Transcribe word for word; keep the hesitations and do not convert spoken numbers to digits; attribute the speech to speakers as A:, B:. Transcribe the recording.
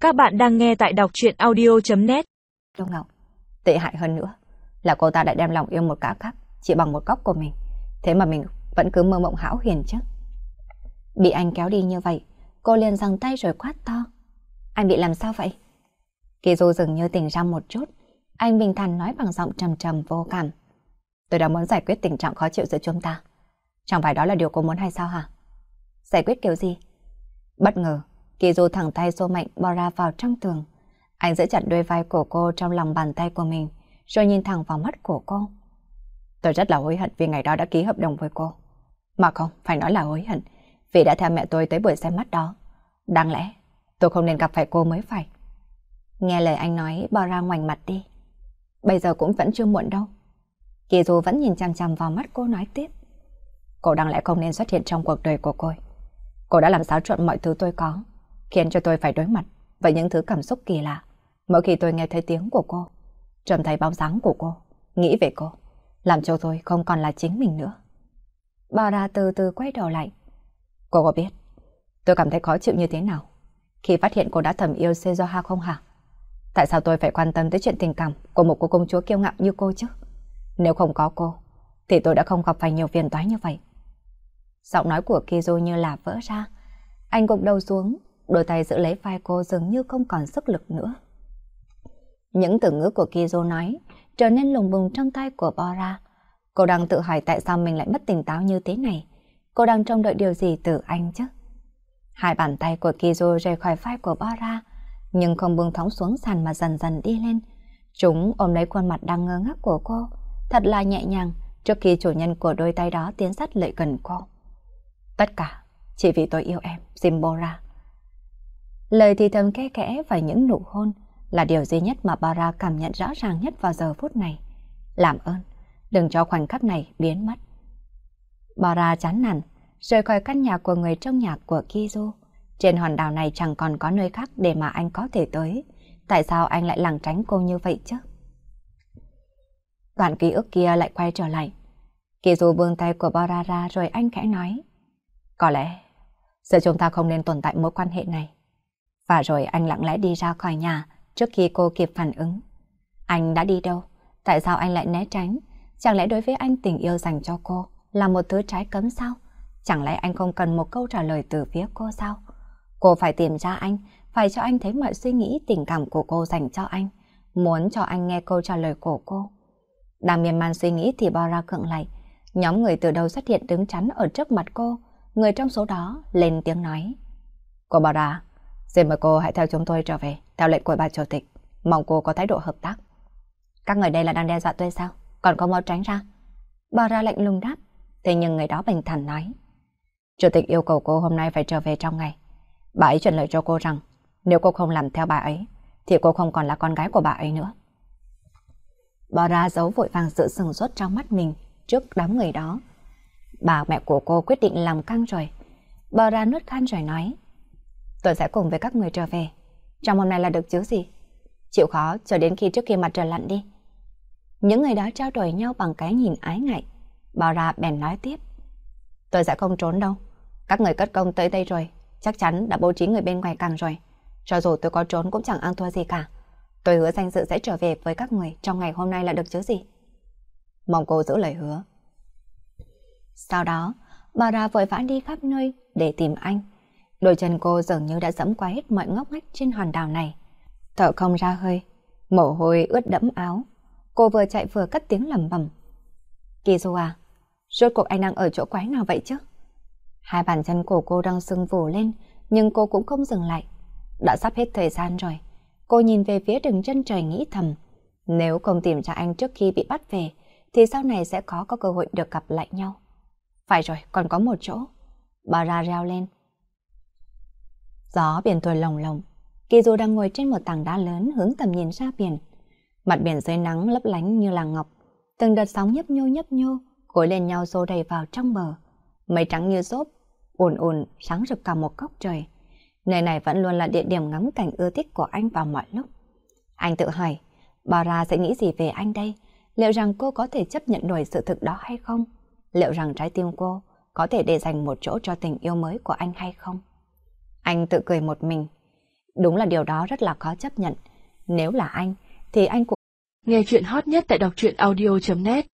A: Các bạn đang nghe tại đọc truyện audio.net.
B: Đông Ngọc, tệ hại hơn nữa là cô ta đã đem lòng yêu một gã khác chỉ bằng một góc của mình. Thế mà mình vẫn cứ mơ mộng hão huyền chứ. Bị anh kéo đi như vậy, cô liền giằng tay rồi quát to. Anh bị làm sao vậy? Kỳ Du dường như tỉnh ra một chút. Anh bình thản nói bằng giọng trầm trầm vô cảm. Tôi đã muốn giải quyết tình trạng khó chịu giữa chúng ta. Chẳng phải đó là điều cô muốn hay sao hả? Giải quyết kiểu gì? Bất ngờ, Kỳ Du thẳng tay xô mạnh bò ra vào trong tường. Anh giữ chặt đôi vai của cô trong lòng bàn tay của mình, rồi nhìn thẳng vào mắt của cô. Tôi rất là hối hận vì ngày đó đã ký hợp đồng với cô. Mà không, phải nói là hối hận, vì đã theo mẹ tôi tới buổi xem mắt đó. Đáng lẽ, tôi không nên gặp phải cô mới phải. Nghe lời anh nói, bò ra ngoảnh mặt đi. Bây giờ cũng vẫn chưa muộn đâu. Kỳ Du vẫn nhìn chằm chằm vào mắt cô nói tiếp. Cô đáng lẽ không nên xuất hiện trong cuộc đời của cô. Cô đã làm xáo trộn mọi thứ tôi có, khiến cho tôi phải đối mặt với những thứ cảm xúc kỳ lạ. Mỗi khi tôi nghe thấy tiếng của cô, trông thấy bóng dáng của cô, nghĩ về cô, làm cho tôi không còn là chính mình nữa. Bà ra từ từ quay đầu lại. Cô có biết tôi cảm thấy khó chịu như thế nào khi phát hiện cô đã thầm yêu Sejoha không hả? Tại sao tôi phải quan tâm tới chuyện tình cảm của một cô công chúa kiêu ngạo như cô chứ? Nếu không có cô, thì tôi đã không gặp phải nhiều phiền toái như vậy. Giọng nói của Kizu như là vỡ ra. Anh gục đầu xuống, đôi tay giữ lấy vai cô dường như không còn sức lực nữa. Những từ ngữ của Kizu nói trở nên lùng bùng trong tay của Bora. Cô đang tự hỏi tại sao mình lại mất tỉnh táo như thế này. Cô đang trông đợi điều gì từ anh chứ? Hai bàn tay của Kizu rời khỏi vai của Bora, nhưng không buông thõng xuống sàn mà dần dần đi lên. Chúng ôm lấy khuôn mặt đang ngơ ngác của cô, thật là nhẹ nhàng trước khi chủ nhân của đôi tay đó tiến sát lại gần cô. Tất cả chỉ vì tôi yêu em, Zimbora. Lời thì thầm khe khẽ và những nụ hôn là điều duy nhất mà Bora cảm nhận rõ ràng nhất vào giờ phút này. Làm ơn, đừng cho khoảnh khắc này biến mất. Bora chán nản, rời khỏi căn nhà của người trong nhà của Kizu. Trên hòn đảo này chẳng còn có nơi khác để mà anh có thể tới. Tại sao anh lại lảng tránh cô như vậy chứ? Đoạn ký ức kia lại quay trở lại. Kizu buông tay của Bora ra rồi anh khẽ nói. Có lẽ giờ chúng ta không nên tồn tại mối quan hệ này. Và rồi anh lặng lẽ đi ra khỏi nhà trước khi cô kịp phản ứng. Anh đã đi đâu? Tại sao anh lại né tránh? Chẳng lẽ đối với anh tình yêu dành cho cô là một thứ trái cấm sao? Chẳng lẽ anh không cần một câu trả lời từ phía cô sao? Cô phải tìm ra anh, phải cho anh thấy mọi suy nghĩ tình cảm của cô dành cho anh, muốn cho anh nghe câu trả lời của cô. Đang miên man suy nghĩ thì Bora khựng lại. Nhóm người từ đầu xuất hiện đứng chắn ở trước mặt cô. Người trong số đó lên tiếng nói. Cô Bora, xin mời cô hãy theo chúng tôi trở về, theo lệnh của bà chủ tịch. Mong cô có thái độ hợp tác. Các người đây là đang đe dọa tôi sao? Còn không mau tránh ra. Bora lạnh lùng đáp. Thế nhưng người đó bình thản nói. Chủ tịch yêu cầu cô hôm nay phải trở về trong ngày. Bà ấy truyền lời cho cô rằng nếu cô không làm theo bà ấy thì cô không còn là con gái của bà ấy nữa. Bora giấu vội vàng sự sừng sốt trong mắt mình trước đám người đó. Bà mẹ của cô quyết định làm căng rồi. Bora nuốt khan rồi nói. Tôi sẽ cùng với các người trở về. Trong hôm nay là được chứ gì? Chịu khó chờ đến khi trước khi mặt trời lặn đi. Những người đó trao đổi nhau bằng cái nhìn ái ngại. Bora bèn nói tiếp. Tôi sẽ không trốn đâu. Các người cất công tới đây rồi, chắc chắn đã bố trí người bên ngoài càng rồi. Cho dù tôi có trốn cũng chẳng ăn thua gì cả. Tôi hứa danh dự sẽ trở về với các người trong ngày hôm nay là được chứ gì? Mong cô giữ lời hứa. Sau đó, Bora vội vã đi khắp nơi để tìm anh. Đôi chân cô dường như đã dẫm qua hết mọi ngóc ngách trên hòn đảo này. Thở không ra hơi, mồ hôi ướt đẫm áo. Cô vừa chạy vừa cất tiếng lẩm bẩm. Kizu à, rốt cuộc anh đang ở chỗ quái nào vậy chứ? Hai bàn chân của cô đang sưng vù lên, nhưng cô cũng không dừng lại. Đã sắp hết thời gian rồi. Cô nhìn về phía đường chân trời nghĩ thầm. Nếu không tìm ra anh trước khi bị bắt về, thì sau này sẽ khó có cơ hội được gặp lại nhau. Phải rồi, còn có một chỗ. Bora reo lên. Gió biển thổi lồng lộng. Kizu đang ngồi trên một tảng đá lớn hướng tầm nhìn ra biển. Mặt biển dưới nắng lấp lánh như là ngọc. Từng đợt sóng nhấp nhô nhấp nhô, gối lên nhau xô đầy vào trong bờ. Mây trắng như xốp, ùn ùn sáng rực cả một góc trời. Nơi này vẫn luôn là địa điểm ngắm cảnh ưa thích của anh vào mọi lúc. Anh tự hỏi, Bora sẽ nghĩ gì về anh đây? Liệu rằng cô có thể chấp nhận nổi sự thực đó hay không? Liệu rằng trái tim cô có thể để dành một chỗ cho tình yêu mới của anh hay không? Anh tự cười một mình. Đúng là điều đó rất là khó chấp nhận. Nếu là anh, thì anh cũng...
A: Nghe chuyện hot nhất tại đọc truyện audio chấm net